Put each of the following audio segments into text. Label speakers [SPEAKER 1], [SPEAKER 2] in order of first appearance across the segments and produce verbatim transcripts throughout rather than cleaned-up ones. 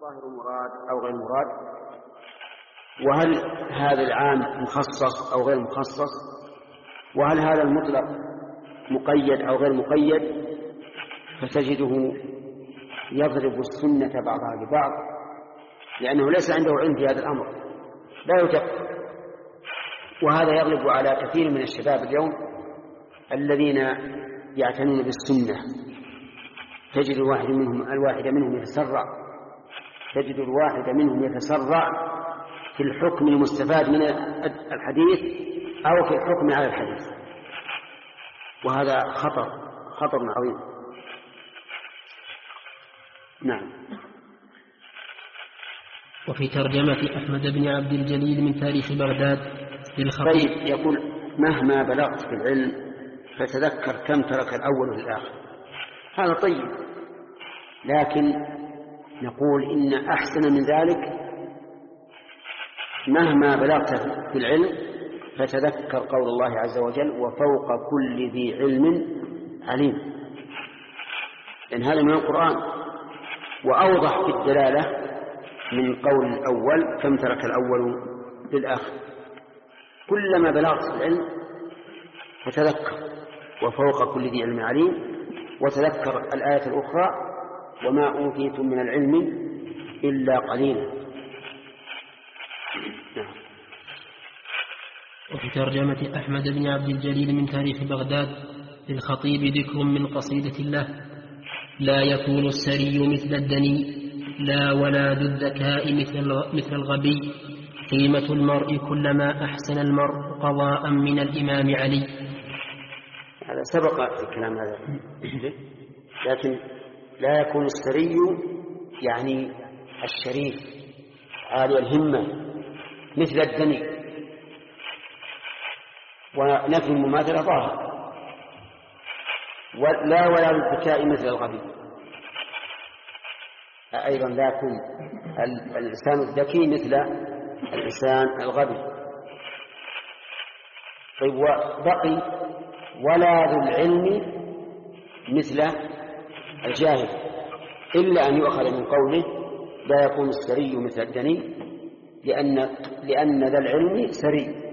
[SPEAKER 1] الظاهر مراد أو غير مراد؟ وهل هذا العام مخصص أو غير مخصص؟ وهل هذا المطلق مقيد أو غير مقيد؟ فتجده يضرب السنة بعضها ببعض لأنه ليس عنده علم في هذا الأمر، لا يتقن. وهذا يغلب على كثير من الشباب اليوم الذين يعتنون بالسنة. تجد الواحد منهم الواحد منهم يتسرع تجد الواحد منهم يتسرع في الحكم المستفاد من الحديث أو في الحكم على الحديث، وهذا خطر خطر عظيم. نعم.
[SPEAKER 2] وفي ترجمة أحمد بن عبد الجليل من تاريخ بغداد للخطيب
[SPEAKER 1] طيب، يقول: مهما بلغت في العلم فتذكر كم ترك الأول للآخر. هذا طيب، لكن نقول إن أحسن من ذلك مهما بلغت في العلم فتذكر قول الله عز وجل: وفوق كل ذي علم عليم، لأن هذا من القرآن وأوضح في الدلالة من قول الأول كم ترك الأول للآخر. كلما بلغت في العلم فتذكر وفوق كل ذي علم عليم، وتذكر الآية الأخرى: وما أوتيتم من العلم إلا قليلا.
[SPEAKER 2] وفي ترجمة أحمد بن عبد الجليل من تاريخ بغداد للخطيب ذكر من قصيدة الله: لا يكون السري مثل الدني، لا ولا ذو الذكاء مثل الغبي، قيمة المرء كلما أحسن المرء قضاء من الإمام علي.
[SPEAKER 1] هذا سبق في الكلام هذا، لكن لا يكون السري يعني الشريف عالي الهمة مثل الدني، ونفي المماثلة ظاهر. لا ولا الذكاء مثل الغبي، أيضا لا يكون الإنسان الذكي مثل الإنسان الغبي. طيب، وبقي: ولا ذو العلم مثل الجاهل، إلا أن يؤخذ من قوله: لا يكون السري مثل الدني، لأن, لأن ذا العلم سري.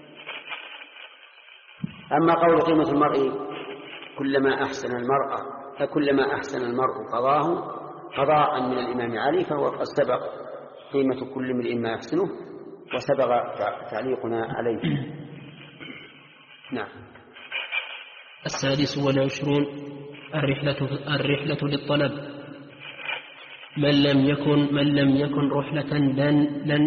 [SPEAKER 1] أما قول قيمة المرء كلما أحسن المرأة كلما أحسن المرء قضاه قضاء من الإمام علي، فهو قد سبق قيمة كل امرئ ما يحسنه، وسبق تعليقنا عليه. نعم.
[SPEAKER 2] السادس والعشرون: الرحلة الرحلة للطلب. من لم يكن من لم يكن رحلة لن لن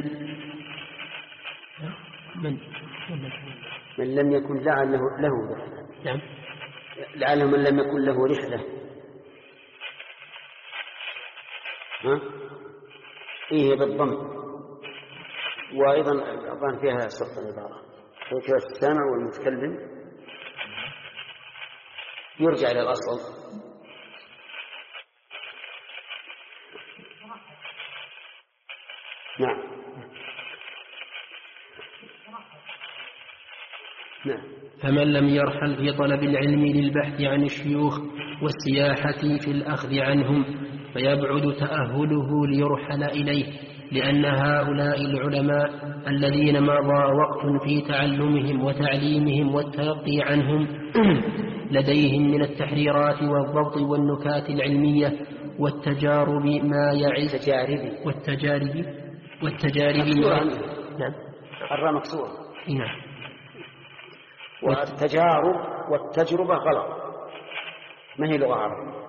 [SPEAKER 1] من من لم يكن لعله له رحلة.
[SPEAKER 2] نعم.
[SPEAKER 1] لعله من لم يكن له رحلة. ها؟ إيه بالضم، وأيضا أظن فيها سقط العبارة، فكرة السامع والمتكلم يرجع إلى الأصل. نعم. نعم.
[SPEAKER 2] فمن لم يرحل في طلب العلم للبحث عن الشيوخ والسياحة في الأخذ عنهم فيبعد تأهله ليرحل إليه، لأن هؤلاء العلماء الذين مضى وقت في تعلمهم وتعليمهم والتلقي عنهم لديهم من التحريرات والضبط والنكات العلمية والتجارب ما يعز
[SPEAKER 1] التجارب
[SPEAKER 2] والتجارب والتجارب
[SPEAKER 1] نعم. الراء مكسورة.
[SPEAKER 2] نعم.
[SPEAKER 1] والتجارب والتجربة غلط، ما هي لغة عربية،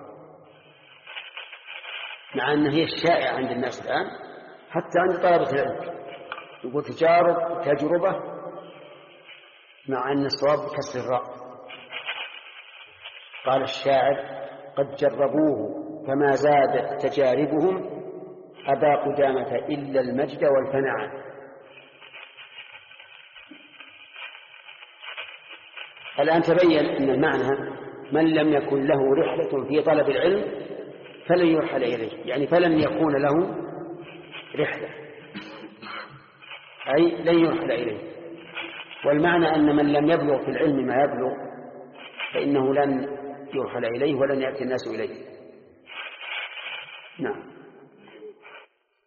[SPEAKER 1] مع أن هي الشائعة عند الناس الآن حتى عند طلبة العلم، يقول تجارب تجربة، مع أن الصواب بكسر الراء. قال الشاعر: قد جربوه فما زادت تجاربهم أبا قدامة إلا المجد والفناء. الآن تبين أن المعنى: من لم يكن له رحلة في طلب العلم فلن يرحل إليه، يعني فلن يكون له رحلة، أي لن يرحل إليه. والمعنى أن من لم يبلغ في العلم ما يبلغ فإنه لن يرحل إليه ولن يأتي الناس إليه. نعم.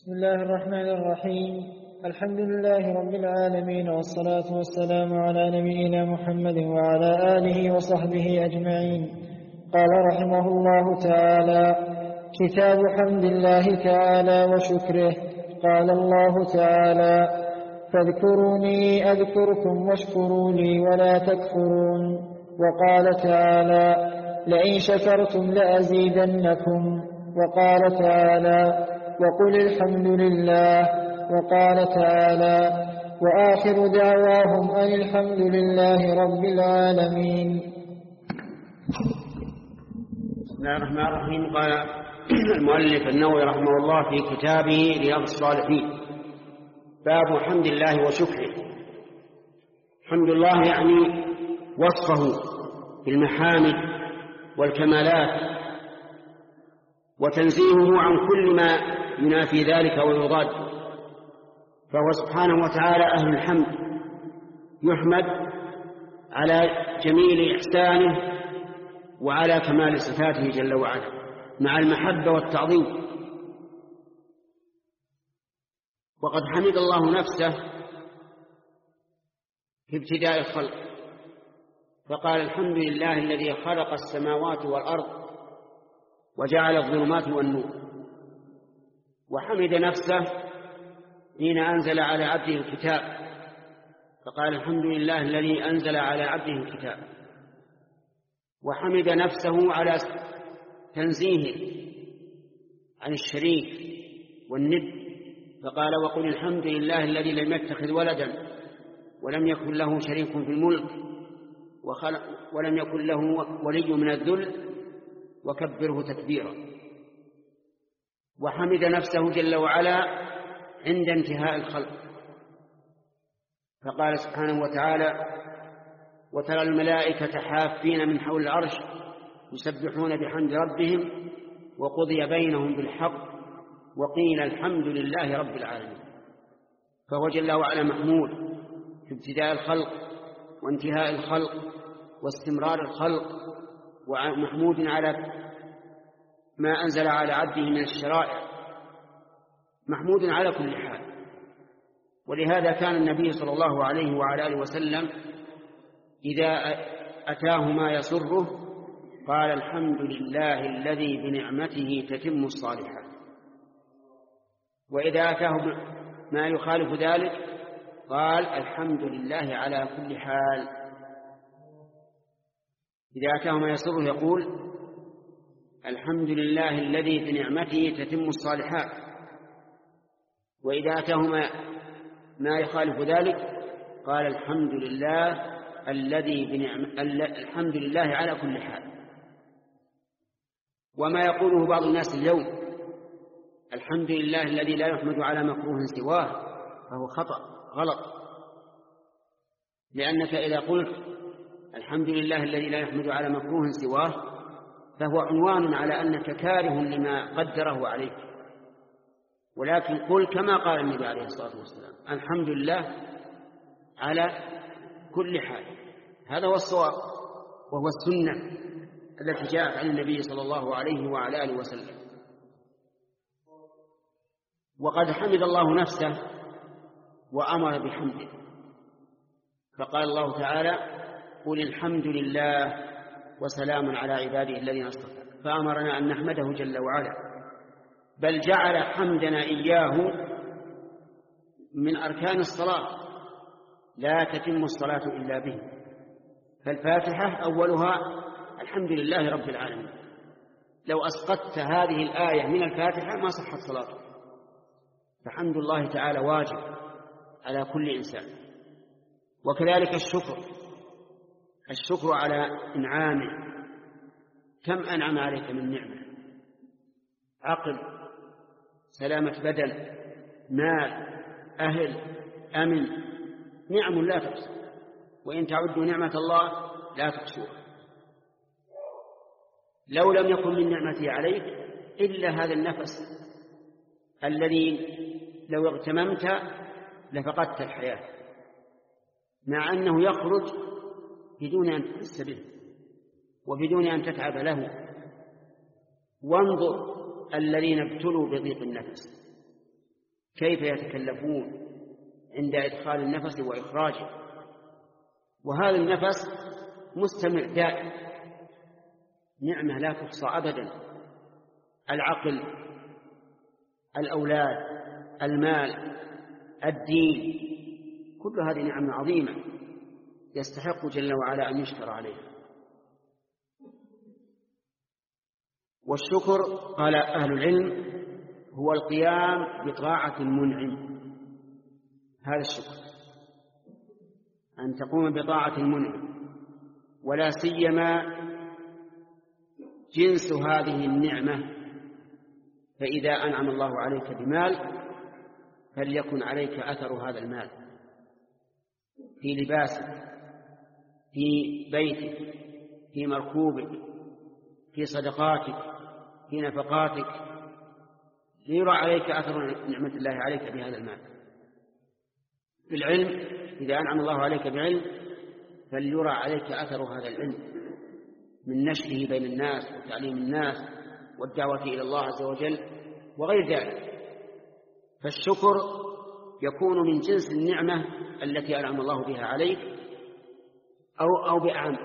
[SPEAKER 3] بسم الله الرحمن الرحيم. الحمد لله رب العالمين، والصلاة والسلام على نبينا محمد وعلى آله وصحبه أجمعين. قال رحمه الله تعالى: كتاب حمد الله تعالى وشكره. قال الله تعالى: فاذكروني أذكركم واشكروا لي ولا تكفرون. وقال تعالى: لئن شكرتم لأزيدنكم. وقال تعالى: وقل الحمد لله. وقال تعالى: وآخر دعواهم أن الحمد لله رب العالمين.
[SPEAKER 1] بسم الله الرحمن الرحيم. قال المؤلف النووي رحمه الله في كتابه رياض الصالحين: باب حمد الله وشكره. حمد الله يعني وصفه بالمحامد والكمالات، وتنزيهه عن كل ما ينافي ذلك ويضاد، فهو سبحانه وتعالى أهل الحمد، يحمد على جميل إحسانه وعلى كمال صفاته جل وعلا مع المحبة والتعظيم. وقد حمد الله نفسه في ابتداء الخلق، فقال: الحمد لله الذي خلق السماوات والأرض وجعل الظلمات والنور. وحمد نفسه حين أنزل على عبده الكتاب، فقال: الحمد لله الذي أنزل على عبده الكتاب. وحمد نفسه على تنزيهه عن الشريك والند، فقال: وقل الحمد لله الذي لم يتخذ ولدا ولم يكن له شريك في الملك ولم يكن له ولي من الذل وكبره تكبيرا. وحمد نفسه جل وعلا عند انتهاء الخلق، فقال سبحانه وتعالى: وترى الملائكة حافين من حول العرش يسبحون بحمد ربهم وقضي بينهم بالحق وقيل الحمد لله رب العالمين. فهو جل وعلا محمود في ابتداء الخلق وانتهاء الخلق واستمرار الخلق، ومحمود على ما أنزل على عبده من الشرائع، محمود على كل حال. ولهذا كان النبي صلى الله عليه وعلى آله وسلم إذا أتاه ما يسره قال: الحمد لله الذي بنعمته تتم الصالحات. وإذا أتاه ما يخالف ذلك قال: الحمد لله على كل حال. إذا أتاه ما يسره يقول: الحمد لله الذي بنعمته تتم الصالحات. وإذا أتاه ما, ما يخالف ذلك قال: الحمد لله الذي بنعمة الحمد لله على كل حال. وما يقوله بعض الناس اليوم: الحمد لله الذي لا يحمد على مكروه سواه، فهو خطأ غلط، لأنك إذا قلت الحمد لله الذي لا يحمد على مكروه سواه فهو عنوان على أنك كاره لما قدره عليك. ولكن قل كما قال النبي عليه الصلاة والسلام: الحمد لله على كل حال. هذا هو الصواب، وهو السنة التي جاءت عن النبي صلى الله عليه وعلى آله وسلم. وقد حمد الله نفسه وأمر بحمده، فقال الله تعالى: قل الحمد لله وسلام على عباده الذين اصطفى. فأمرنا أن نحمده جل وعلا، بل جعل حمدنا إياه من أركان الصلاة، لا تتم الصلاة إلا به. فالفاتحة أولها الحمد لله رب العالمين. لو أسقطت هذه الآية من الفاتحة ما صحت صلاته. فحمد الله تعالى واجب على كل إنسان. وكذلك الشكر، الشكر على إنعامه. كم أنعم عليك من نعمة: عقل، سلامة بدن، مال، أهل، أمن، نعم لا تحصى، وإن تعدوا نعمة الله لا تحصوها. لو لم يكن من نعمته عليك إلا هذا النفس الذي لو اغتممت لفقدت الحياة، مع أنه يخرج بدون أن تحس به وبدون أن تتعب له. وانظر الذين ابتلوا بضيق النفس كيف يتكلفون عند إدخال النفس وإخراجه، وهذا النفس مستمر دائم، نعمة لا تحصى أبدا. العقل، الأولاد، المال، الدين، كل هذه نعم عظيمة يستحق جل وعلا أن يشكر عليها. والشكر قال أهل العلم هو القيام بطاعة المنعم، هذا الشكر، أن تقوم بطاعة المنعم، ولا سيما جنس هذه النعمة. فإذا أنعم الله عليك بمال فليكن عليك أثر هذا المال في لباسك، في بيتك، في مركوبك، في صدقاتك، في نفقاتك، ليرى عليك أثر نعمة الله عليك بهذا المال. في العلم، إذا أنعم الله عليك بعلم فليرى عليك أثر هذا العلم من نشره بين الناس وتعليم الناس والدعوة إلى الله عز وجل وغير ذلك. فالشكر يكون من جنس النعمة التي أنعم الله بها عليك أو أو بأعم.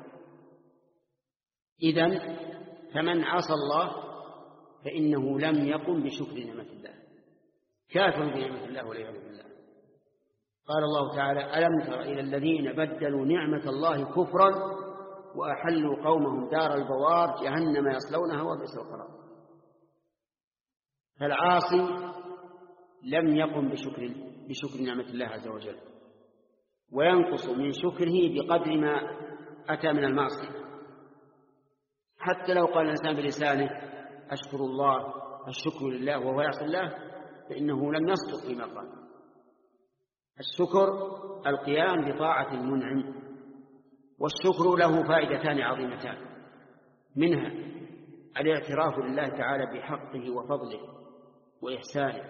[SPEAKER 1] إذن فمن عصى الله فإنه لم يقم بشكر نعمة الله، كافر بنعمة الله والعياذ بالله. قال الله تعالى: ألم تر إلى الذين بدلوا نعمة الله كفرا وأحلوا قومهم دار البوار جهنم يصلونها وبئس القرار. فالعاصي لم يقم بشكر بشكر نعمة الله عز وجل، وينقص من شكره بقدر ما أتى من المعصية. حتى لو قال الإنسان بلسانه أشكر الله، الشكر لله، وهو يعصي الله، فإنه لم يصدق فيما قال. الشكر القيام بطاعة المنعم، والشكر له فائدتان عظيمتان، منها الاعتراف لله تعالى بحقه وفضله وإحسانه،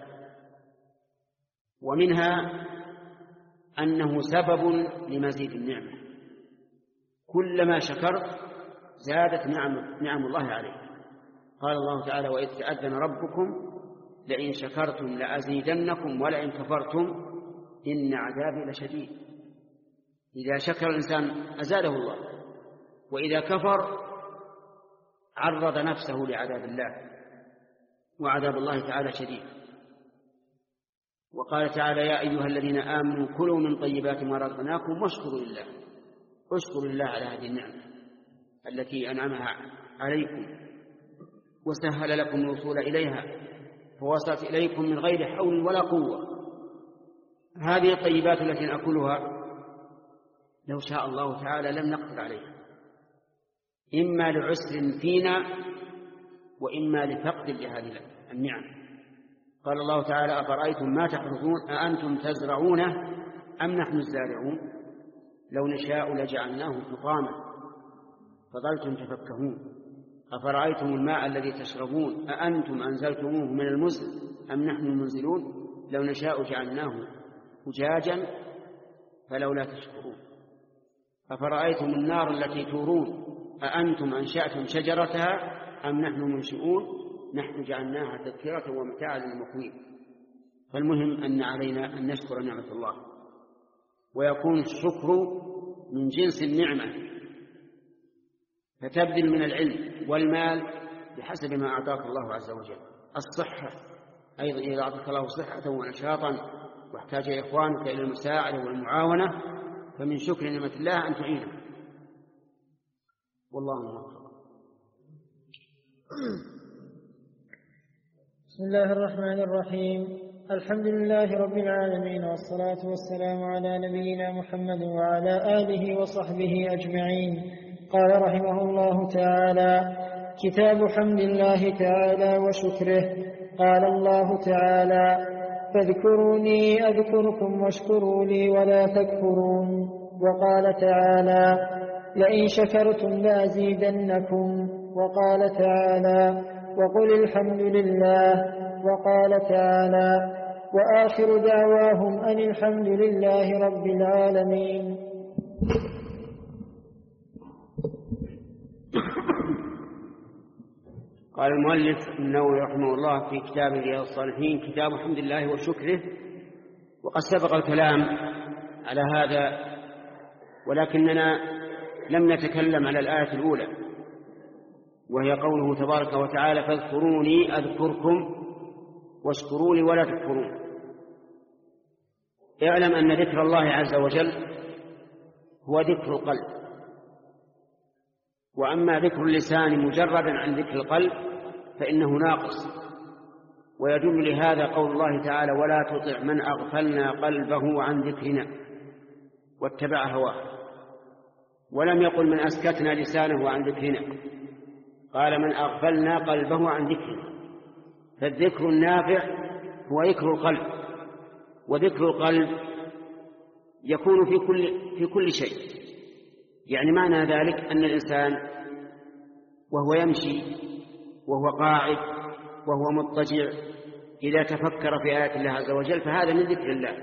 [SPEAKER 1] ومنها أنه سبب لمزيد النعمة. كلما شكرت زادت نعم, نعم الله عليك. قال الله تعالى: وإذ تأذن ربكم لئن شكرتم لأزيدنكم ولئن كفرتم إن عذابي لشديد. إذا شكر الإنسان أزاده الله، وإذا كفر عرض نفسه لعذاب الله، وعذاب الله تعالى شديد. وقال تعالى: يا أيها الذين آمنوا كلوا من طيبات ما رزقناكم واشكروا لله. اشكروا لله على هذه النعمة التي أنعمها عليكم وسهل لكم الوصول إليها فوصلت إليكم من غير حول ولا قوة. هذه الطيبات التي نأكلها لو شاء الله تعالى لم نقدر عليها، إما لعسر فينا وإما لفقد لهذه النعم. قال الله تعالى: أفرأيتم ما تحرثون أأنتم تزرعونه أم نحن الزارعون لو نشاء لجعلناه حطاما فظلتم تفكهون أفرأيتم الماء الذي تشربون أأنتم أنزلتموه من المزن أم نحن المنزلون لو نشاء جعلناه أجاجا فلولا تشكرون أفرأيتم النار التي تورون أأنتم أنشأتم شجرتها أم نحن منشئون نحن جعلناها تذكرة ومتاعا للمقوين. فالمهم أن علينا أن نشكر نعمة الله، ويكون الشكر من جنس النعمة، فتبذل من العلم والمال بحسب ما أعطاك الله عز وجل. الصحة أيضا، إذا أعطاك الله صحة ونشاطا واحتاج إخوانك إلى المساعدة والمعاونة فمن شكر نعمة الله أن تعينه، والله موفق.
[SPEAKER 3] بسم الله الرحمن الرحيم. الحمد لله رب العالمين، والصلاة والسلام على نبينا محمد وعلى آله وصحبه أجمعين. قال رحمه الله تعالى: كتاب حمد الله تعالى وشكره. قال الله تعالى: فاذكروني أذكركم واشكروا لي ولا تكفرون. وقال تعالى: لئن شكرتم لأزيدنكم. وقال تعالى: وقل الحمد لله. وقال تعالى: وآخر دعواهم أن الحمد لله رب العالمين.
[SPEAKER 1] قال المؤلف النووي رحمه الله في كتاب رياض الصالحين كتاب حمد الله وشكره، وقد سبق الكلام على هذا، ولكننا لم نتكلم على الآية الأولى وهي قوله تبارك وتعالى فاذكروني أذكركم واشكروا لي ولا تكفرون. اعلم أن ذكر الله عز وجل هو ذكر القلب، وأما ذكر اللسان مجردا عن ذكر القلب فإنه ناقص. ويدل لهذا قول الله تعالى ولا تطع من أغفلنا قلبه عن ذكرنا واتبع هواه، ولم يقل من أسكتنا لسانه عن ذكرنا، قال من أغفلنا قلبه عن ذكرنا. فالذكر النافع هو ذكر القلب، وذكر القلب يكون في كل, في كل شيء. يعني معنى ذلك أن الإنسان وهو يمشي وهو قاعد وهو مضطجع إذا تفكر في آيات الله عز وجل فهذا من ذكر الله.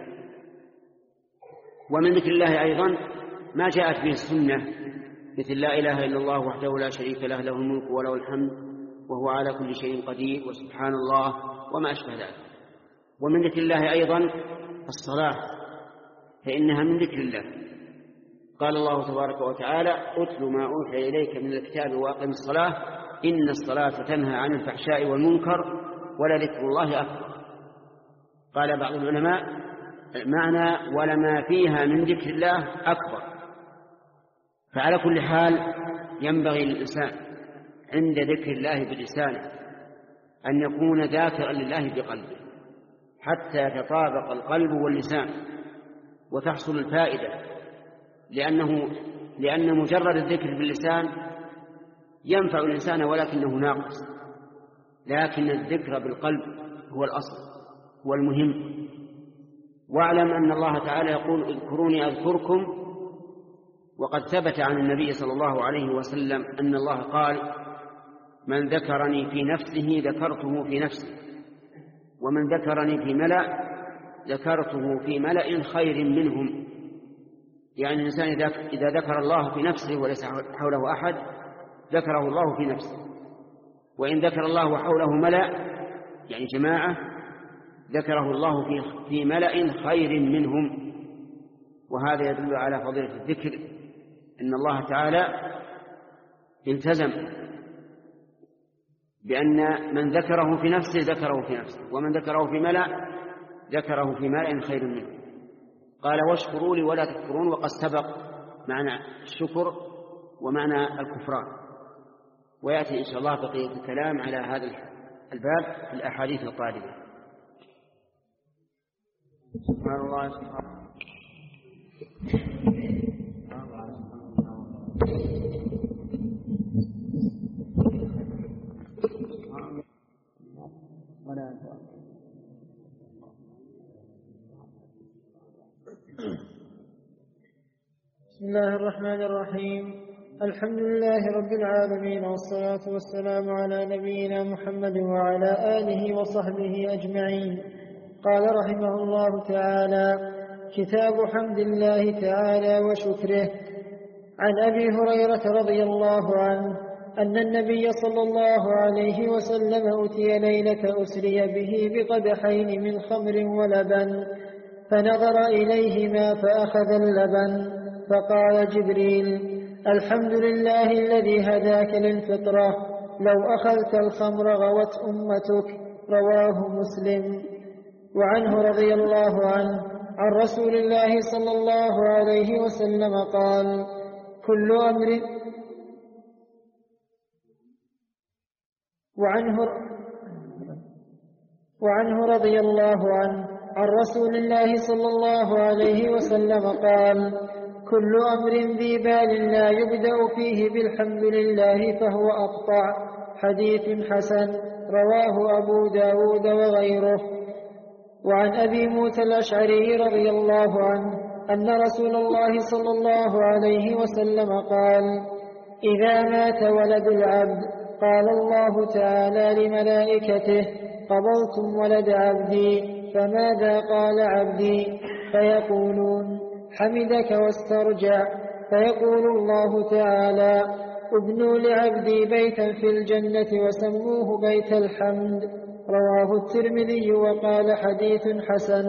[SPEAKER 1] ومن ذكر الله أيضا ما جاءت به السنة مثل لا إله إلا الله وحده لا شريك له له الملك وله الحمد وهو على كل شيء قدير وسبحان الله وما أشبه ذلك. ومن ذكر الله أيضا الصلاة فإنها من ذكر الله. قال الله تبارك وتعالى أتل ما أوحي إليك من الكتاب وأقم الصلاة إن الصلاة تنهى عن الفحشاء والمنكر ولذكر الله أكبر. قال بعض العلماء معنى ولما فيها من ذكر الله أكبر. فعلى كل حال ينبغي للإنسان عند ذكر الله بلسانه أن يكون ذاكرا لله بقلبه حتى يتطابق القلب واللسان وتحصل الفائدة، لأنه لأن مجرد الذكر باللسان ينفع الإنسان ولكنه ناقص، لكن الذكر بالقلب هو الأصل هو المهم. واعلم أن الله تعالى يقول اذكروني أذكركم، وقد ثبت عن النبي صلى الله عليه وسلم أن الله قال من ذكرني في نفسه ذكرته في نفسي ومن ذكرني في ملأ ذكرته في ملأ خير منهم. يعني الإنسان إذا ذكر الله في نفسه وليس حوله أحد ذكره الله في نفسه، وإن ذكر الله وحوله ملأ يعني جماعة ذكره الله في في ملأ خير منهم. وهذا يدل على فضيلة الذكر، إن الله تعالى التزم بأن من ذكره في نفسه ذكره في نفسه ومن ذكره في ملأ ذكره في ملأ خير منه. قال واشكروا لي ولا تكفرون، وقد سبق معنى الشكر ومعنى الكفران، ويأتي إن شاء الله بقية الكلام على هذا الباب في الأحاديث القادمة. سبحان الله سبحانه
[SPEAKER 3] بسم الله الرحمن الرحيم. الحمد لله رب العالمين، والصلاة والسلام على نبينا محمد وعلى آله وصحبه أجمعين. قال رحمه الله تعالى: كتاب حمد الله تعالى وشكره. عن أبي هريرة رضي الله عنه أن النبي صلى الله عليه وسلم أتي ليلة أسري به بقدحين من خمر ولبن، فنظر إليهما فأخذ اللبن، فقال جبريل: الحمد لله الذي هداك للفطرة، لو أخذت الخمر غوت أمتك. رواه مسلم. وعنه رضي الله عنه عن رسول الله صلى الله عليه وسلم قال: كل أمر وعنه وعنه رضي الله عنه عن رسول الله صلى الله عليه وسلم قال: كل أمر ذي بال لا يبدأ فيه بالحمد لله فهو أقطع. حديث حسن، رواه أبو داود وغيره. وعن أبي موسى الأشعري رضي الله عنه أن رسول الله صلى الله عليه وسلم قال: إذا مات ولد العبد قال الله تعالى لملائكته: قبضتم ولد عبدي، فماذا قال عبدي؟ فيقولون: حمدك واسترجع. فيقول الله تعالى: ابنوا لعبدي بيتا في الجنة وسموه بيت الحمد. رواه الترمذي وقال: حديث حسن.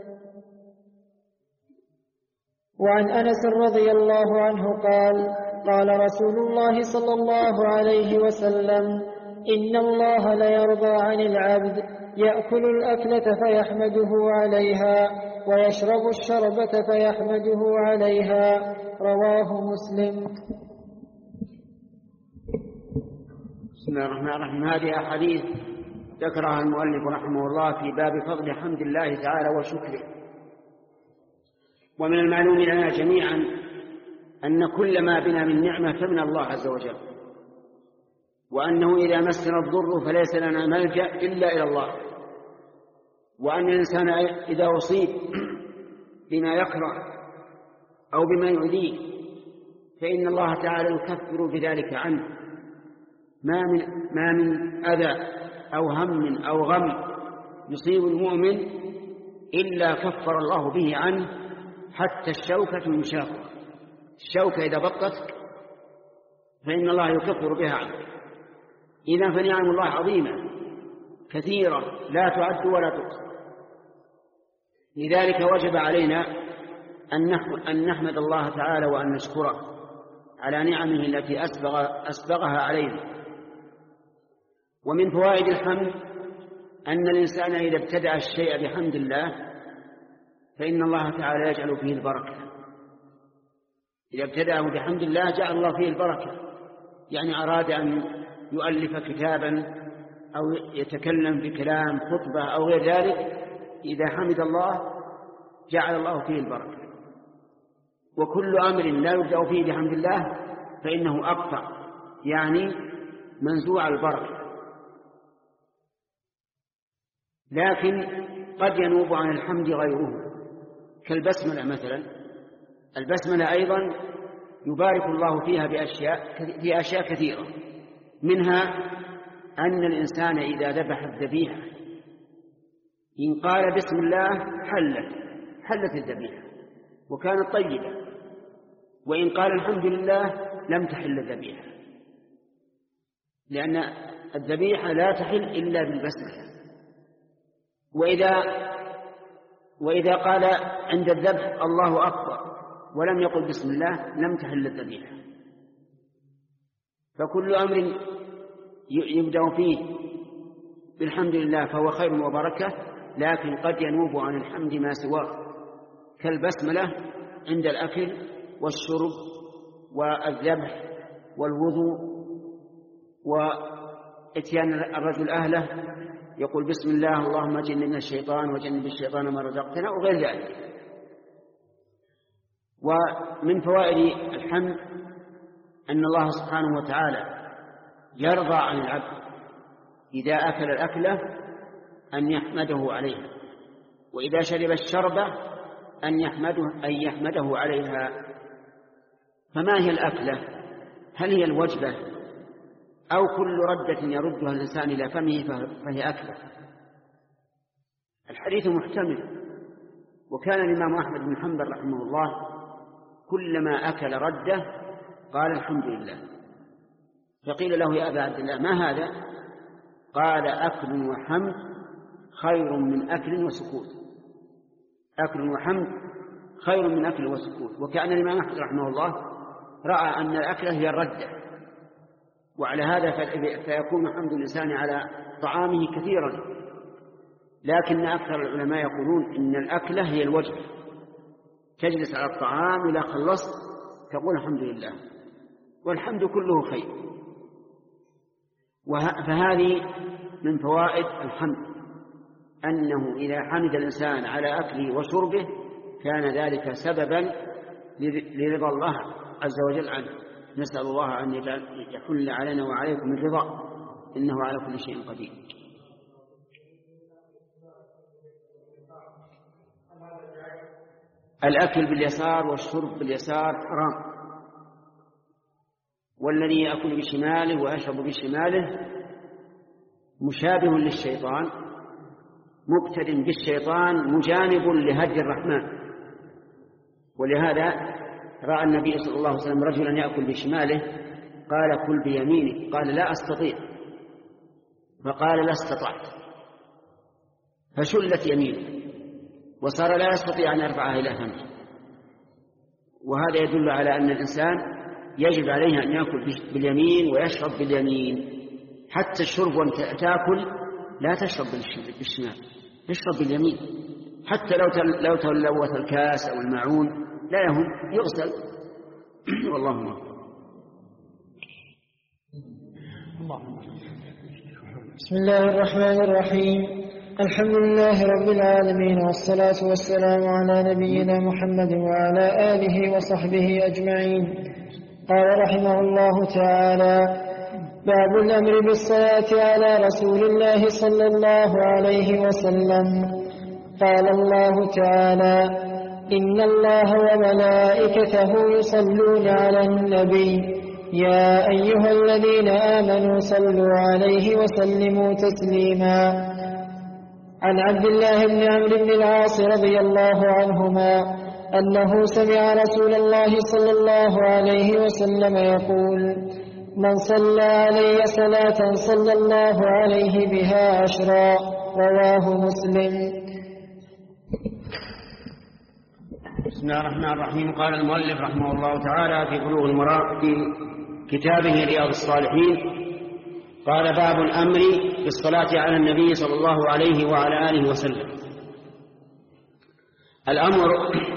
[SPEAKER 3] وعن أنس رضي الله عنه قال: قال رسول الله صلى الله عليه وسلم: إن الله ليرضى عن العبد يأكل الأكلة فيحمده عليها ويشرب الشربة فيحمده عليها. رواه مسلم.
[SPEAKER 1] بسم الله الرحمن الرحيم. هذه أحاديث ذكرها المؤلف رحمه الله في باب فضل حمد الله تعالى وشكره. ومن المعلوم لنا جميعا أن كل ما بنا من نعمة فمن الله عز وجل، وأنه إذا مسنا الضر فليس لنا ملجأ إلا إلى الله، وأن الإنسان إذا أصيب بما يكره أو بما يؤذيه فإن الله تعالى يكفر بذلك عنه. ما من, ما من أذى أو هم أو غم يصيب المؤمن إلا كفر الله به عنه، حتى الشوكة المشاقة. الشوكة إذا بطت فإن الله يكفر بها عنه. إذا فنعم الله عظيمة كثيرة لا تعد ولا تحصى. لذلك وجب علينا أن نحمد الله تعالى وأن نشكره على نعمه التي أسبغ أسبغها علينا. ومن فوائد الحمد أن الإنسان إذا ابتدأ الشيء بحمد الله فإن الله تعالى يجعل فيه البركة. إذا ابتدأه بحمد الله جعل الله فيه البركة. يعني أراد أن يؤلف كتابا أو يتكلم بكلام خطبة أو غير ذلك، إذا حمد الله جعل الله فيه البركة. وكل أمر لا يبدأ فيه بحمد الله فإنه أقطع، يعني منزوع البركة. لكن قد ينوب عن الحمد غيره، كالبسملة مثلا. البسملة أيضا يبارك الله فيها بأشياء في أشياء كثيرة، منها أن الإنسان إذا ذبح الذبيحة إن قال بسم الله حلت حلت الذبيحة وكانت طيبة، وإن قال الحمد لله لم تحل الذبيحة، لأن الذبيحة لا تحل إلا بالبسملة. وإذا وإذا قال عند الذبح الله أكبر ولم يقل بسم الله لم تحل الذبيحة. فكل أمر يبدأ فيه بالحمد لله فهو خير وبركة، لكن قد ينوب عن الحمد ما سواه، كالبسملة عند الأكل والشرب والذبح والوضوء، وإتيان الرجل أهله يقول بسم الله اللهم جنبنا الشيطان وجنب الشيطان ما رزقتنا وغير ذلك. ومن فوائد الحمد أن الله سبحانه وتعالى يرضى عن العبد إذا أكل الأكلة أن يحمده عليها، وإذا شرب الشربة أن يحمده, أن يحمده عليها. فما هي الأكلة؟ هل هي الوجبة أو كل ردة يردها الإنسان إلى فمه فهي أكلة؟ الحديث محتمل. وكان الإمام أحمد بن حنبل رحمه الله كلما أكل ردة قال الحمد لله، فقيل له يا أبا عبد الله ما هذا؟ قال أكل وحمد خير من أكل وسكوت. أكل وحمد خير من أكل وسكوت. وكأن الإمام أحمد رحمه الله رأى أن الأكلة هي الردة، وعلى هذا فيكون حمد الإنسان على طعامه كثيرا. لكن أكثر العلماء يقولون إن الأكلة هي الوجبة، تجلس على الطعام إذا خلصت تقول الحمد لله، والحمد كله خير. فهذه من فوائد الحمد، أنه إذا حمد الإنسان على أكله وشربه كان ذلك سببا لرضا الله عز وجل عنه. نسأل الله أن يحل علينا وعليكم الرضا، إنه على كل شيء قدير. الأكل باليسار والشرب باليسار حرام، والذي يأكل بشماله ويشرب بشماله مشابه للشيطان، مقتد بالشيطان، مجانب لهدي الرحمن. ولهذا رأى النبي صلى الله عليه وسلم رجلا يأكل بشماله قال كل بيمينه، قال لا أستطيع، فقال لا استطعت، فشلت يمينه وصار لا يستطيع أن يرفعها إلى فمه. وهذا يدل على أن الإنسان يجب عليه أن يأكل باليمين ويشرب باليمين. حتى الشرب وانت تأكل لا تشرب بالشمال، تشرب باليمين. حتى لو لو تلوث الكاس أو الماعون لا يهم، يغسل. والله أكبر.
[SPEAKER 3] بسم الله الرحمن الرحيم. الحمد لله رب العالمين، والصلاة والسلام على نبينا محمد وعلى آله وصحبه أجمعين. قال رحمه الله تعالى: باب الأمر بالصلاة على رسول الله صلى الله عليه وسلم. قال الله تعالى: إن الله وملائكته يصلون على النبي يا أيها الذين آمنوا صلوا عليه وسلموا تسليما. عن عبد الله بن عمرو بن العاص رضي الله عنهما أنه سمع رسول الله صلى الله عليه وسلم يقول: من صلى علي صلاة صلى الله عليه بها عشرا. رواه مسلم.
[SPEAKER 1] بسم الله الرحمن الرحيم. قال المؤلف رحمه الله تعالى في بلوغ المرام في كتابه رياض الصالحين: قال باب الأمر بالصلاة على النبي صلى الله عليه وعلى آله وسلم. الأمر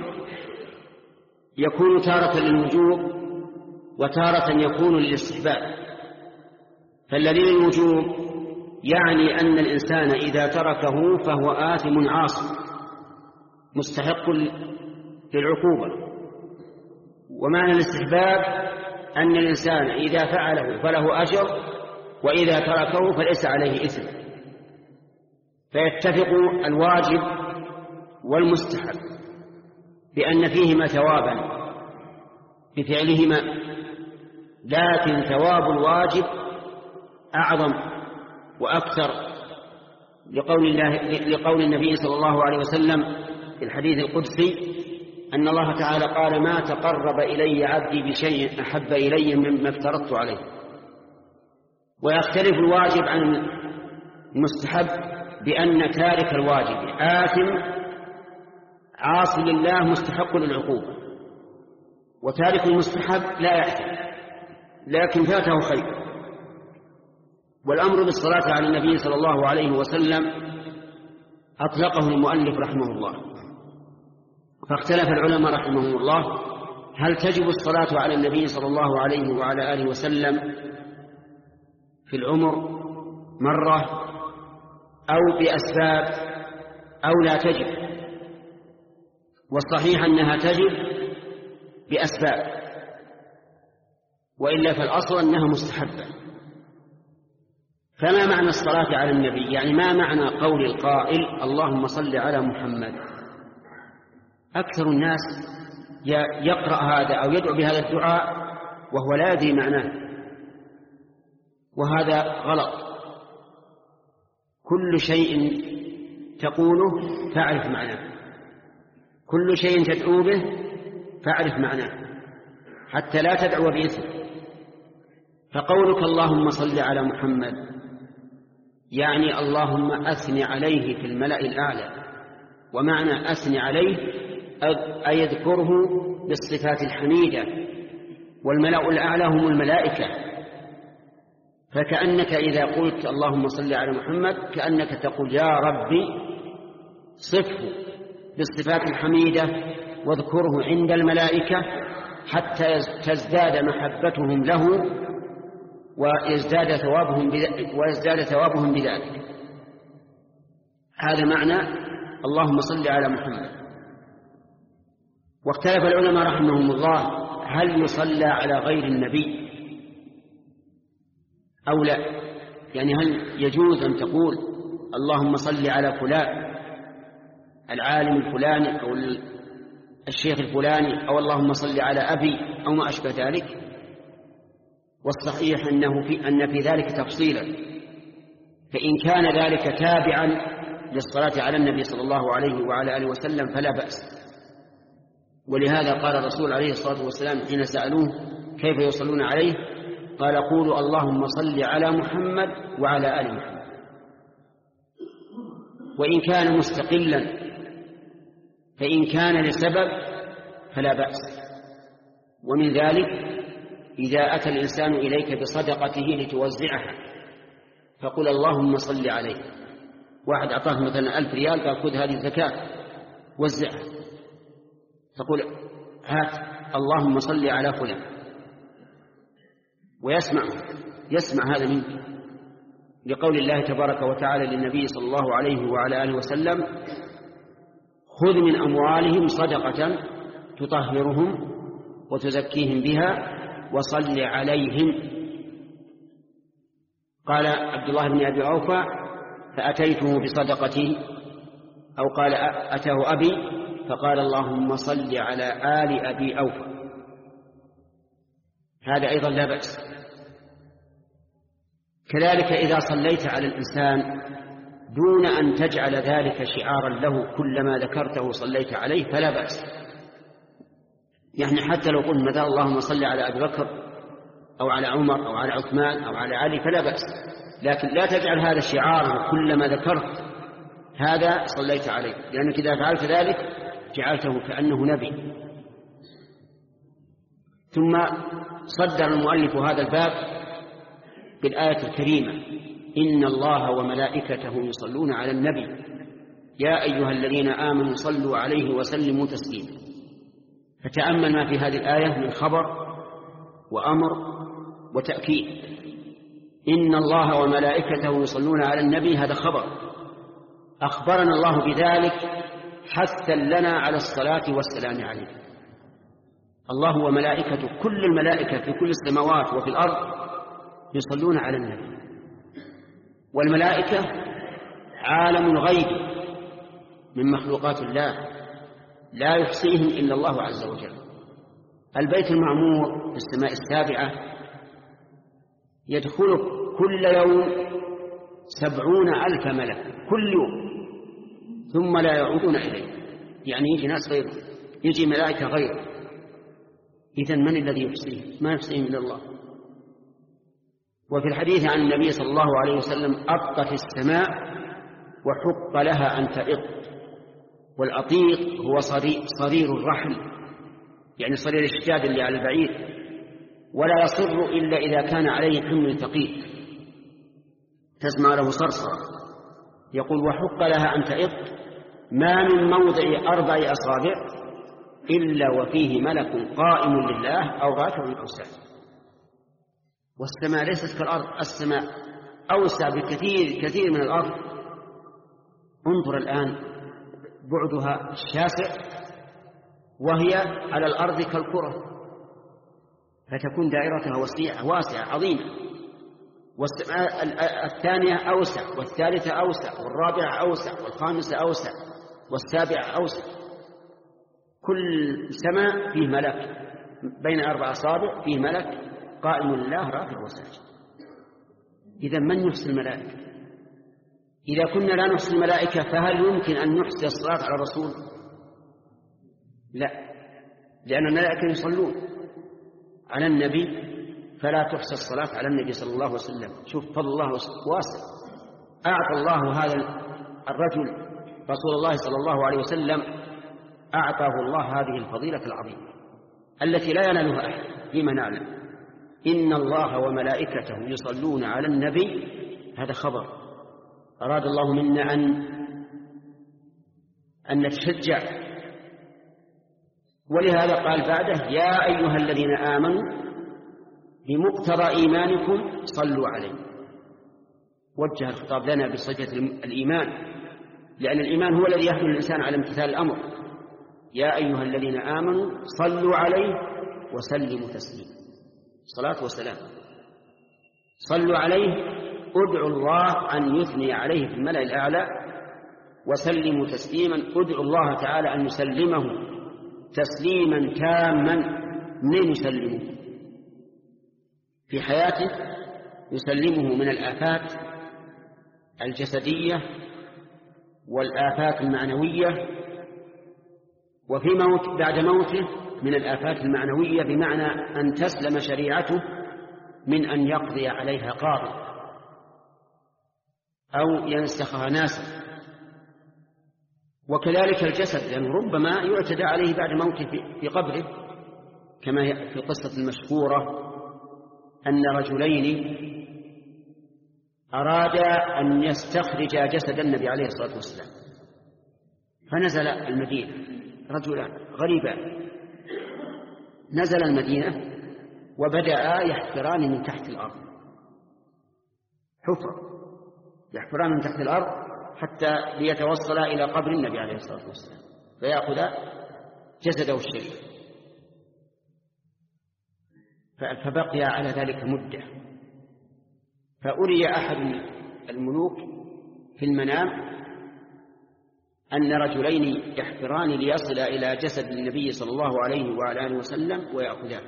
[SPEAKER 1] يكون تارة للوجوب وتارة يكون للاستحباب. فالذي للوجوب يعني أن الإنسان إذا تركه فهو آثم عاصي مستحق للعقوبة. ومعنى الاستحباب أن الإنسان إذا فعله فله أجر، وإذا تركه فليس عليه إثم. فيتفق الواجب والمستحب بأن فيهما ثوابا بفعلهما، لكن ثواب الواجب أعظم وأكثر، لقول, الله لقول النبي صلى الله عليه وسلم في الحديث القدسي أن الله تعالى قال: ما تقرب إلي عبدي بشيء أحب إلي مما افترضت عليه. ويختلف الواجب عن المستحب بأن تارك الواجب آثم عاصي لله مستحق للعقوبة، وتارك المستحب لا يحتاج لكن فاته خير. والأمر بالصلاة على النبي صلى الله عليه وسلم أطلقه المؤلف رحمه الله، فاختلف العلماء رحمهم الله هل تجب الصلاة على النبي صلى الله عليه وعلى آله وسلم في العمر مرة أو بأسباب أو لا تجب. والصحيح أنها تجب بأسباب، وإلا فالأصل أنها مستحبة. فما معنى الصلاة على النبي؟ يعني ما معنى قول القائل اللهم صل على محمد؟ أكثر الناس يقرأ هذا أو يدعو بهذا الدعاء وهو لا يدري معناه، وهذا غلط. كل شيء تقوله فاعرف معناه، كل شيء تدعو به فاعرف معناه، حتى لا تدعو بإثم. فقولك اللهم صل على محمد يعني اللهم أثني عليه في الملأ الأعلى. ومعنى أثني عليه أي يذكره بالصفات الحميدة، والملأ الأعلى هم الملائكة. فكأنك إذا قلت اللهم صل على محمد كأنك تقول يا ربي صفه بالصفات الحميدة واذكره عند الملائكة حتى تزداد محبتهم له ويزداد ثوابهم ويزداد ثوابهم بذلك. هذا معنى اللهم صل على محمد. واختلف العلماء رحمهم الله هل يصلى على غير النبي أو لا؟ يعني هل يجوز أن تقول اللهم صل على فلان العالم الفلاني أو الشيخ الفلاني، أو اللهم صل على أبي أو ما أشبه ذلك؟ والصحيح أنه في أن في ذلك تفصيلا، فإن كان ذلك تابعا للصلاة على النبي صلى الله عليه وعلى آله وسلم فلا بأس، ولهذا قال الرسول عليه الصلاة والسلام حين سألوه كيف يصلون عليه قال قولوا اللهم صل على محمد وعلى آل محمد. وإن كان مستقلا فإن كان لسبب فلا بأس. ومن ذلك إذا أتى الإنسان إليك بصدقته لتوزعها فقل اللهم صل عليه. واحد أعطاه مثلا ألف ريال قال خذ هذه الزكاة وزعها، تقول هات اللهم صل على فلان، ويسمع يسمع هذا منك، لقول الله تبارك وتعالى للنبي صلى الله عليه وعلى آله وسلم خذ من أموالهم صدقة تطهرهم وتزكيهم بها وصل عليهم. قال عبد الله بن أبي أوفى فأتيته بصدقتي، أو قال أتاه أبي فقال اللهم صل على آل أبي أوفى. هذا أيضا لا بأس. كذلك إذا صليت على الإنسان دون أن تجعل ذلك شعارا له كلما ذكرته صليت عليه فلا بأس. يعني حتى لو قلت مثلا اللهم صل على أبي بكر أو على عمر أو على عثمان أو على علي فلا بأس، لكن لا تجعل هذا شعارا كلما ذكرت هذا صليت عليه، لأنك إذا فعلت ذلك جعلته كأنه نبي. ثم صدر المؤلف هذا الباب بالآية الكريمة إن الله وملائكته يصلون على النبي يا أيها الذين آمنوا صلوا عليه وسلموا تسليما. فتأمل ما في هذه الآية من خبر وأمر وتأكيد. إن الله وملائكته يصلون على النبي هذا خبر، أخبرنا الله بذلك حثا لنا على الصلاة والسلام عليه. الله وملائكته كل الملائكة في كل السماوات وفي الأرض يصلون على النبي. والملائكة عالم غيب من مخلوقات الله لا يحصيهم إلا الله عز وجل. البيت المعمور في السماء السابعة يدخل كل يوم سبعون ألف ملك كل يوم ثم لا يعودون إليه، يعني يجي ناس غيره، يجي ملائكة غيره. إذن من الذي يحصيهم؟ ما يحصيهم إلا الله. وفي الحديث عن النبي صلى الله عليه وسلم أطت السماء وحق لها أن تئط. والأطيق هو صرير الرحل، يعني صرير الشجاد اللي على البعير، ولا يصر إلا إذا كان عليه حمل ثقيل تسمع له صرصرة. يقول وحق لها أن تئط ما من موضع أربع أصابع إلا وفيه ملك قائم لله أو راكع أو ساجد. والسماء ليست كالأرض، السماء أوسع بكثير كثير من الأرض. انظر الآن بعدها شاسع وهي على الأرض كالكرة، فتكون دائرتها وسيعة واسعة عظيمة. والسماء الثانية أوسع والثالثة أوسع والرابعة أوسع والخامسة أوسع والسابعة أوسع. كل سماء فيه ملك بين أربع أصابع، فيه ملك قائم لله راكع وساجد. إذا من يحصي الملائكة؟ إذا كنا لا نحصي الملائكة فهل يمكن أن نحصي الصلاة على الرسول؟ لا، لأن الملائكة يصلون على النبي فلا تحصى الصلاة على النبي صلى الله عليه وسلم. شوف فضل الله واسع. أعطى الله هذا الرجل رسول الله صلى الله عليه وسلم، أعطاه الله هذه الفضيلة العظيمة التي لا ينالها أحد فيما نعلم. إن الله وملائكته يصلون على النبي هذا خبر. أراد الله منا أن أن نتشجع، ولهذا قال بعده يا أيها الذين آمنوا بمقتضى إيمانكم صلوا عليه. وجه الخطاب لنا بصفة الإيمان، لأن الإيمان هو الذي يحمل الإنسان على امتثال الأمر. يا أيها الذين آمنوا صلوا عليه وسلموا تسليما. صلاة وسلام. صلوا عليه، ادعوا الله أن يثني عليه في الملأ الأعلى، وسلموا تسليما، ادعوا الله تعالى أن يسلمه تسليما تاما. منين يسلمه؟ في حياته يسلمه من الآفات الجسدية والآفات المعنوية وفي موت بعد موته من الآفات المعنوية بمعنى أن تسلم شريعته من أن يقضي عليها قاضي أو ينسخها ناسخ. وكذلك الجسد، لأنه ربما يعتدى عليه بعد موته في قبره، كما في القصة المشهورة أن رجلين أرادا أن يستخرجا جسد النبي عليه الصلاة والسلام، فنزل المدينة رجلان غريبان، نزل المدينة وبدأ يحفران من تحت الأرض، حفرة يحفران من تحت الأرض حتى ليتوصلا إلى قبر النبي عليه الصلاة والسلام فيأخذ جسده الشريف. فبقي على ذلك مدة، فأري أحد الملوك في المنام أن رجلين يحفران ليصل إلى جسد النبي صلى الله عليه وعلى آله وسلم ويأخذاه،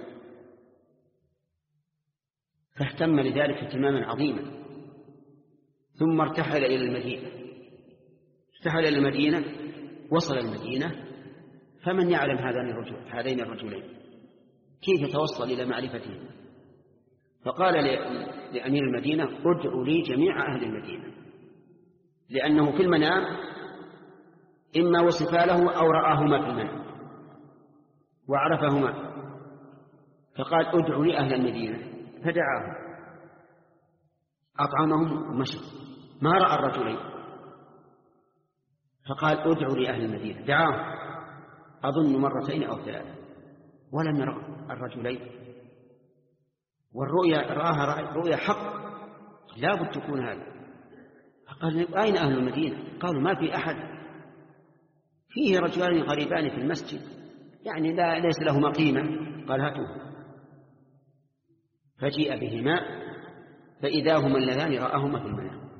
[SPEAKER 1] فاهتم لذلك اهتماما عظيما، ثم ارتحل إلى المدينة ارتحل إلى المدينة وصل المدينة، فمن يعلم هذين الرجل هذين الرجلين كيف يتوصل إلى معرفته؟ فقال لأمير المدينة ادعوا لي جميع أهل المدينة، لأنه في المنام إما وصف له أو رآهما في المنام وعرفهما، فقال ادعوا لي أهل المدينة، فدعاهم أطعمهم ومشى، ما رأى الرجلين، فقال ادعوا لي أهل المدينة، دعاهم أظن مرتين أو ثلاثة ولم يرى الرجلين، والرؤيا رآها رؤيا حق لا بد تكون هذه. فقال أين أهل المدينة؟ قالوا ما في أحد، فيه رجلان غريبان في المسجد يعني لا ليس لهما قيمة. قال هاتوه، فجيء بهما فإذا هما اللذان رآهما في المنام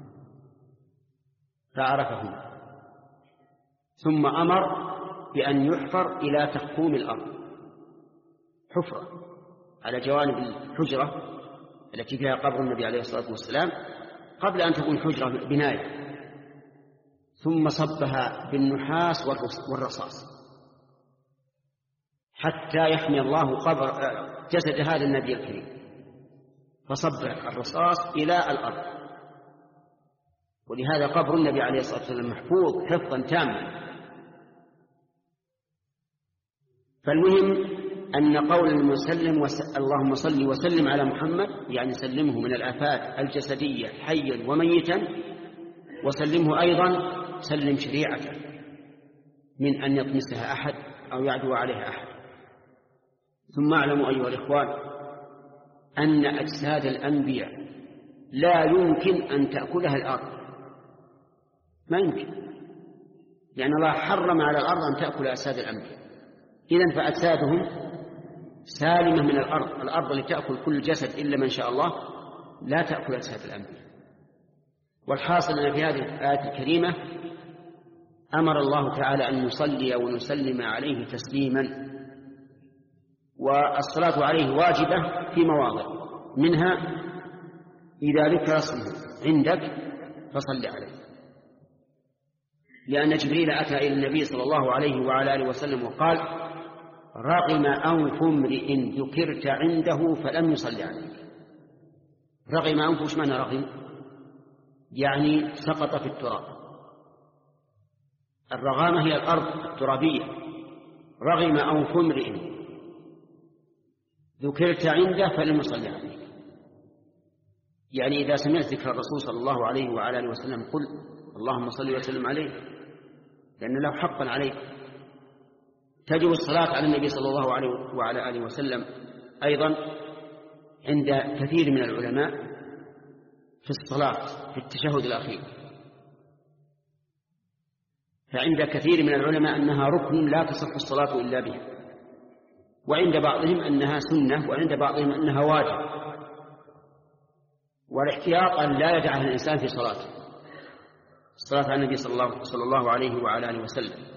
[SPEAKER 1] فعرفهما، ثم أمر بأن يحفر إلى تخوم الأرض، حفرة على جوانب الحجرة التي فيها قبر النبي عليه الصلاة والسلام قبل أن تكون حجرة بناية، ثم صبها بالنحاس والرصاص حتى يحمي الله قبر جسد هذا النبي الكريم، فصب الرصاص إلى الأرض. ولهذا قبر النبي عليه الصلاة والسلام محفوظ حفظا تاما. فالمهم أن قول المسلم وس... اللهم صل وسلم على محمد يعني سلمه من الآفات الجسدية حيا وميتا، وسلمه أيضا سلم شريعته من أن يطمسها أحد أو يعدو عليها أحد. ثم اعلموا أيها الإخوان أن أجساد الأنبياء لا يمكن أن تأكلها الأرض، ما يمكن، لأن الله حرم على الأرض أن تأكل أجساد الأنبياء. إذن فأجسادهم سالمة من الأرض، الأرض اللي تأكل كل جسد إلا من شاء الله لا تأكل أجساد الأنبياء. والحاصل أن في هذه الآية الكريمة أمر الله تعالى أن نصلي ونسلم عليه تسليما، والصلاة عليه واجبة في مواضع، منها إذا ذكر اسمه عندك فصل عليه، لأن جبريل أتى إلى النبي صلى الله عليه وعلى آله وسلم وقال رغم أنف امرئ ذكرت عنده فلم يصلي عليك. رغم أنف، وش معنى رغم؟ يعني سقط في التراب، الرغامة هي الأرض الترابية. رغم أنف امرئ ذكرت عنده فلم يصلي عليك، يعني إذا سمعت ذكر الرسول صلى الله عليه وعلى آله وسلم قل اللهم صل وسلم عليه، لأن له حقا عليك. تجب الصلاة على النبي صلى الله عليه وعلى آله وسلم أيضا عند كثير من العلماء في الصلاة في التشهد الأخير، فعند كثير من العلماء أنها ركن لا تصح الصلاة إلا به، وعند بعضهم أنها سنة، وعند بعضهم أنها واجب. والاحتياط أن لا يدعها الإنسان في صلاته، الصلاة على النبي صلى الله, صلى الله عليه وعلى آله وسلم.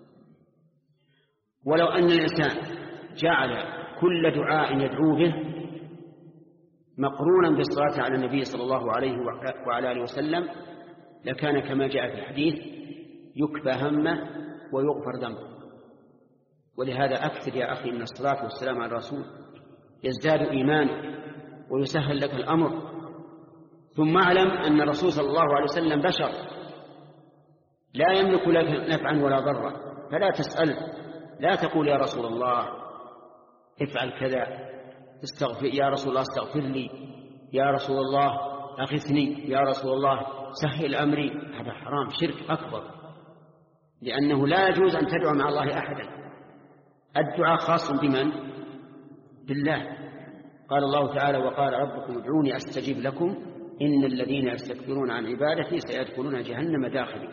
[SPEAKER 1] ولو أن الإنسان جعل كل دعاء يدعو به مقرونا بالصلاة على النبي صلى الله عليه وعلى آله وسلم لكان كما جاء في الحديث يكفى همه ويغفر ذنبه. ولهذا أكثر يا أخي من الصلاة والسلام على الرسول يزداد إيمانك ويسهل لك الأمر. ثم اعلم أن الرسول صلى الله عليه وسلم بشر لا يملك لك نفعا ولا ضرا، فلا تسأل، لا تقول يا رسول الله افعل كذا، استغفر يا رسول الله استغفر لي، يا رسول الله أغثني، يا رسول الله سهل أمري. هذا حرام، شرك أكبر، لأنه لا يجوز أن تدعو مع الله أحدا. الدعاء خاص بمن؟ بالله. قال الله تعالى وقال ربكم ادعوني أستجيب لكم إن الذين يستكبرون عن عبادتي سيدخلون جهنم داخلين.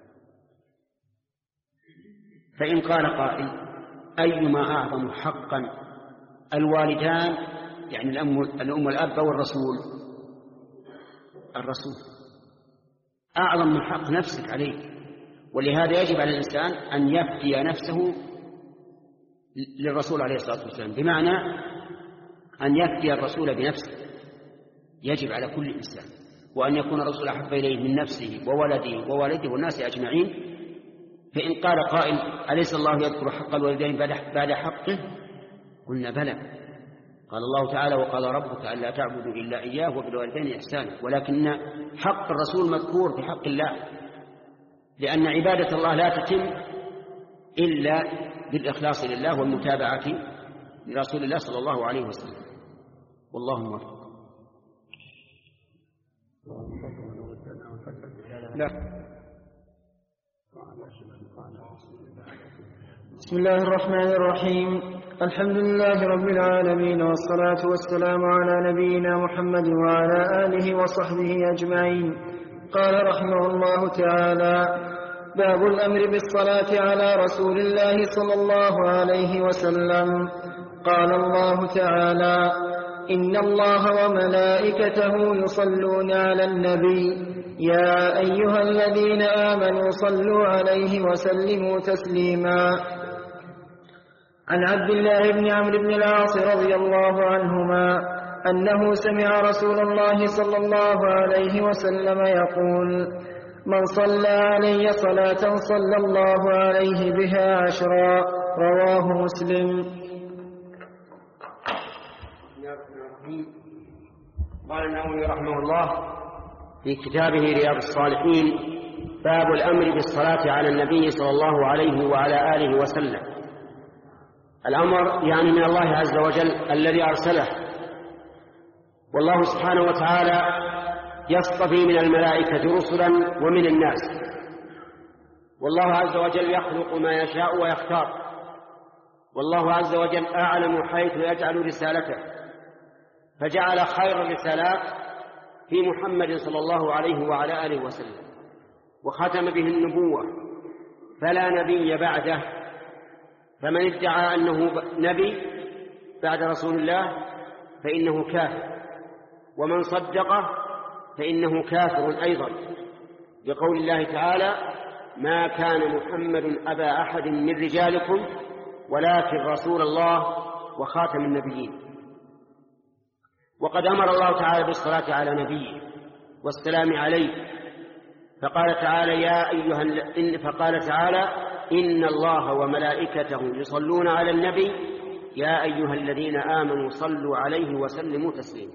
[SPEAKER 1] فإن قال قائل أيما أعظم حقا الوالدان يعني الأم, الأم والأب والرسول؟ الرسول أعظم من حق نفسك عليه، ولهذا يجب على الإنسان أن يفدي نفسه للرسول عليه الصلاة والسلام، بمعنى أن يفدي الرسول بنفسه، يجب على كل إنسان، وأن يكون الرسول أحب إليه من نفسه وولده ووالده والناس أجمعين. فإن قال قائل أليس الله يذكر حق الوالدين بعد حقه؟ قلنا بلى، قال الله تعالى وقال ربك ألا تعبدوا إلا إياه وبالوالدين إحسانا، ولكن حق الرسول مذكور في حق الله، لأن عبادة الله لا تتم إلا بالإخلاص لله والمتابعة لرسول الله صلى الله عليه وسلم. والله موفق.
[SPEAKER 3] لا. بسم الله الرحمن الرحيم. الحمد لله رب العالمين، والصلاة والسلام على نبينا محمد وعلى آله وصحبه أجمعين. قال رحمه الله تعالى: باب الأمر بالصلاة على رسول الله صلى الله عليه وسلم. قال الله تعالى: إن الله وملائكته يصلون على النبي يا أيها الذين آمنوا صلوا عليه وسلموا تسليما. عن عبد الله بن عمرو بن العاص رضي الله عنهما أنه سمع رسول الله صلى الله عليه وسلم يقول: من صلى علي صلاة صلى الله عليه بها عشرا. رواه مسلم.
[SPEAKER 1] قال النووي رحمه الله في كتابه رياض الصالحين: باب الأمر بالصلاة على النبي صلى الله عليه وعلى آله وسلم. الأمر يعني من الله عز وجل الذي أرسله، والله سبحانه وتعالى يصطفي من الملائكة رسلا ومن الناس، والله عز وجل يخلق ما يشاء ويختار، والله عز وجل أعلم حيث يجعل رسالته، فجعل خير الرسالات في محمد صلى الله عليه وعلى آله وسلم، وختم به النبوة، فلا نبي بعده، فمن ادعى أنه نبي بعد رسول الله فإنه كافر، ومن صدقه فإنه كافر أيضا، بقول الله تعالى: ما كان محمد أبا أحد من رجالكم ولكن رسول الله وخاتم النبيين. وقد أمر الله تعالى بالصلاة على نبيه والسلام عليه، فقال تعالى يا أيها ال... فقال تعالى: إن الله وملائكته يصلون على النبي يا أيها الذين آمنوا صلوا عليه وسلموا تسليما.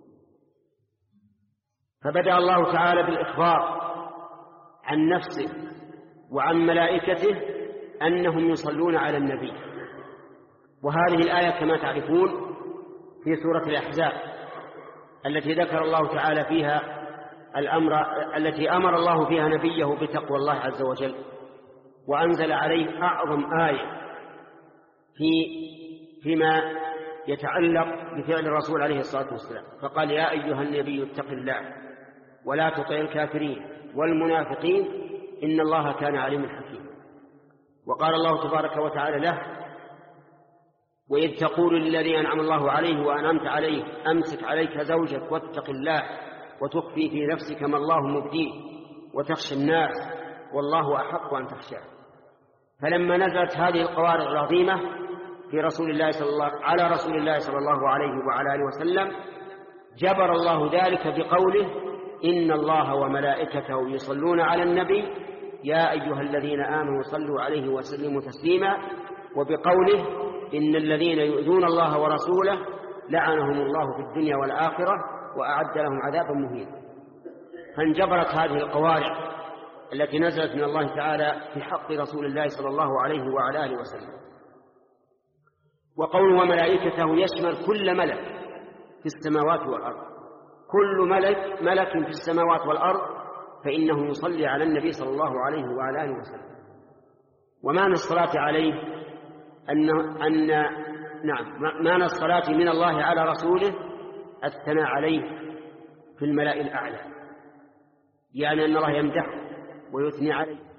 [SPEAKER 1] فبدأ الله تعالى بالإخبار عن نفسه وعن ملائكته أنهم يصلون على النبي، وهذه الآية كما تعرفون في سورة الأحزاب التي ذكر الله تعالى فيها الأمر التي أمر الله فيها نبيه بتقوى الله عز وجل، وأنزل عليه أعظم آية في فيما يتعلق بفعل الرسول عليه الصلاة والسلام، فقال: يا أيها النبي اتق الله ولا تطع الكافرين والمنافقين إن الله كان عليما حكيما. وقال الله تبارك وتعالى له: وإذ تقول للذي أنعم الله عليه وأنعمت عليه أمسك عليك زوجك واتق الله وتخفي في نفسك ما الله مبديه وتخشى الناس والله أحق أن تخشاه. فلما نزلت هذه القوارع العظيمة في رسول الله صلى الله على رسول الله صلى الله عليه وعلى آله وسلم، جبر الله ذلك بقوله: إن الله وملائكته يصلون على النبي يا أيها الذين آمنوا صلوا عليه وسلموا تسليما. وبقوله إن الذين يؤذون الله ورسوله لعنهم الله في الدنيا والآخرة وأعد لهم عذابا مهينا. فانجبرت هذه القوارع التي نزلت من الله تعالى في حق رسول الله صلى الله عليه وعلى آله وسلم. وقوله وملائكته يشمل كل ملك في السماوات والأرض، كل ملك ملك في السماوات والأرض فإنه يصلي على النبي صلى الله عليه وعلى آله وسلم. ومعنى الصلاة عليه أن أن نعم معنى الصلاة من الله على رسوله الثناء عليه في الملأ الأعلى، يعني أن الله يمدحه ويثني عليه.